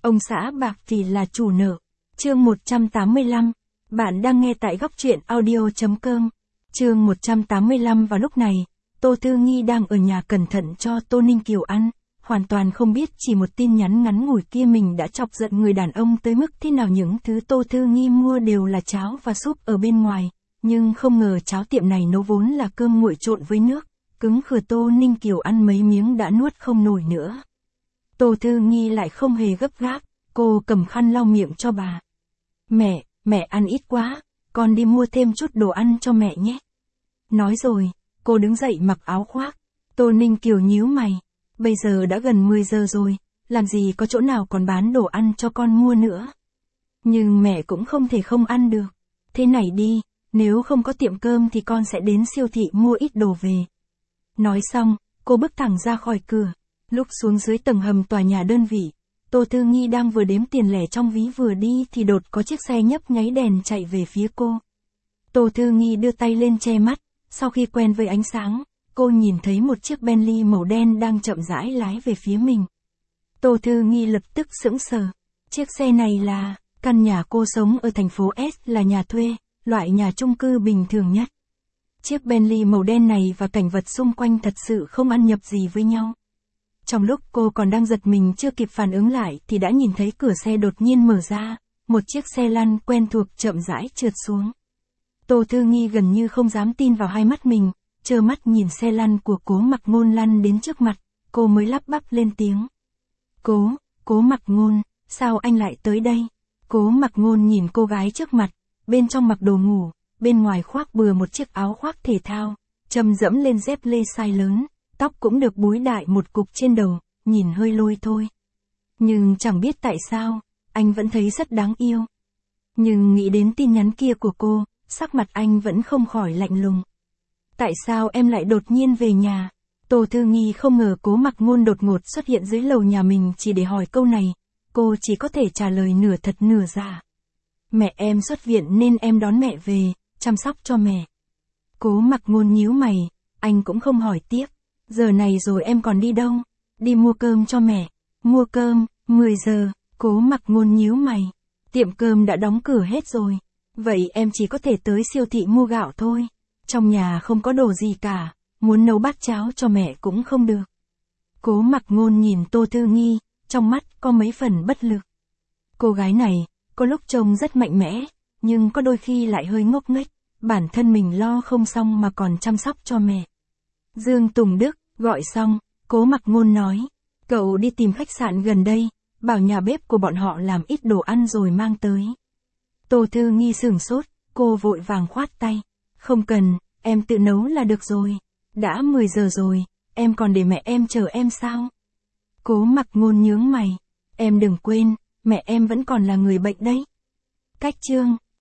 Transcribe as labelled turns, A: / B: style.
A: Ông xã bạc thì là chủ nợ. Chương 185. Bạn đang nghe tại góc truyện audio.com. Chương 185. Vào lúc này, Tô Thư Nghi đang ở nhà cẩn thận cho Tô Ninh Kiều ăn, hoàn toàn không biết chỉ một tin nhắn ngắn ngủi kia mình đã chọc giận người đàn ông tới mức thế nào. Những thứ Tô Thư Nghi mua đều là cháo và súp ở bên ngoài, nhưng không ngờ cháo tiệm này nấu vốn là cơm nguội trộn với nước, cứng khừa. Tô Ninh Kiều ăn mấy miếng đã nuốt không nổi nữa. Tô Thư Nghi lại không hề gấp gáp, cô cầm khăn lau miệng cho bà. Mẹ ăn ít quá, con đi mua thêm chút đồ ăn cho mẹ nhé. Nói rồi, cô đứng dậy mặc áo khoác. Tô Ninh Kiều nhíu mày, bây giờ đã gần 10 giờ rồi, làm gì có chỗ nào còn bán đồ ăn cho con mua nữa. Nhưng mẹ cũng không thể không ăn được. Thế này đi, nếu không có tiệm cơm thì con sẽ đến siêu thị mua ít đồ về. Nói xong, cô bước thẳng ra khỏi cửa. Lúc xuống dưới tầng hầm tòa nhà đơn vị, Tô Thư Nghi đang vừa đếm tiền lẻ trong ví vừa đi thì đột có chiếc xe nhấp nháy đèn chạy về phía cô. Tô Thư Nghi đưa tay lên che mắt, sau khi quen với ánh sáng, cô nhìn thấy một chiếc Bentley màu đen đang chậm rãi lái về phía mình. Tô Thư Nghi lập tức sững sờ. Chiếc xe này là, căn nhà cô sống ở thành phố S là nhà thuê, loại nhà chung cư bình thường nhất. Chiếc Bentley màu đen này và cảnh vật xung quanh thật sự không ăn nhập gì với nhau. Trong lúc cô còn đang giật mình chưa kịp phản ứng lại thì đã nhìn thấy cửa xe đột nhiên mở ra, một chiếc xe lăn quen thuộc chậm rãi trượt xuống. Tô Thư Nghi gần như không dám tin vào hai mắt mình, trơ mắt nhìn xe lăn của Cố Mặc Ngôn lăn đến trước mặt, cô mới lắp bắp lên tiếng. Cố Mặc Ngôn, sao anh lại tới đây? Cố Mặc Ngôn nhìn cô gái trước mặt, bên trong mặc đồ ngủ, bên ngoài khoác bừa một chiếc áo khoác thể thao, châm dẫm lên dép lê size lớn, tóc cũng được búi đại một cục trên đầu, nhìn hơi lôi thôi. Nhưng chẳng biết tại sao, anh vẫn thấy rất đáng yêu. Nhưng nghĩ đến tin nhắn kia của cô, sắc mặt anh vẫn không khỏi lạnh lùng. Tại sao em lại đột nhiên về nhà? Tô Thư Nghi không ngờ Cố Mặc Ngôn đột ngột xuất hiện dưới lầu nhà mình chỉ để hỏi câu này, cô chỉ có thể trả lời nửa thật nửa giả. Mẹ em xuất viện nên em đón mẹ về, chăm sóc cho mẹ. Cố Mặc Ngôn nhíu mày, anh cũng không hỏi tiếp. Giờ này rồi em còn đi đâu? Đi mua cơm cho mẹ. Mua cơm, 10 giờ, Cố Mặc Ngôn nhíu mày. Tiệm cơm đã đóng cửa hết rồi. Vậy em chỉ có thể tới siêu thị mua gạo thôi. Trong nhà không có đồ gì cả, muốn nấu bát cháo cho mẹ cũng không được. Cố Mặc Ngôn nhìn Tô Thư Nghi, trong mắt có mấy phần bất lực. Cô gái này, có lúc trông rất mạnh mẽ, nhưng có đôi khi lại hơi ngốc nghếch, bản thân mình lo không xong mà còn chăm sóc cho mẹ. Dương Tùng Đức, gọi xong, Cố Mặc Ngôn nói, cậu đi tìm khách sạn gần đây, bảo nhà bếp của bọn họ làm ít đồ ăn rồi mang tới. Tô Thư Nghi sửng sốt, cô vội vàng khoát tay, không cần, em tự nấu là được rồi, đã 10 giờ rồi, em còn để mẹ em chờ em sao? Cố Mặc Ngôn nhướng mày, em đừng quên, mẹ em vẫn còn là người bệnh đấy. Cách chương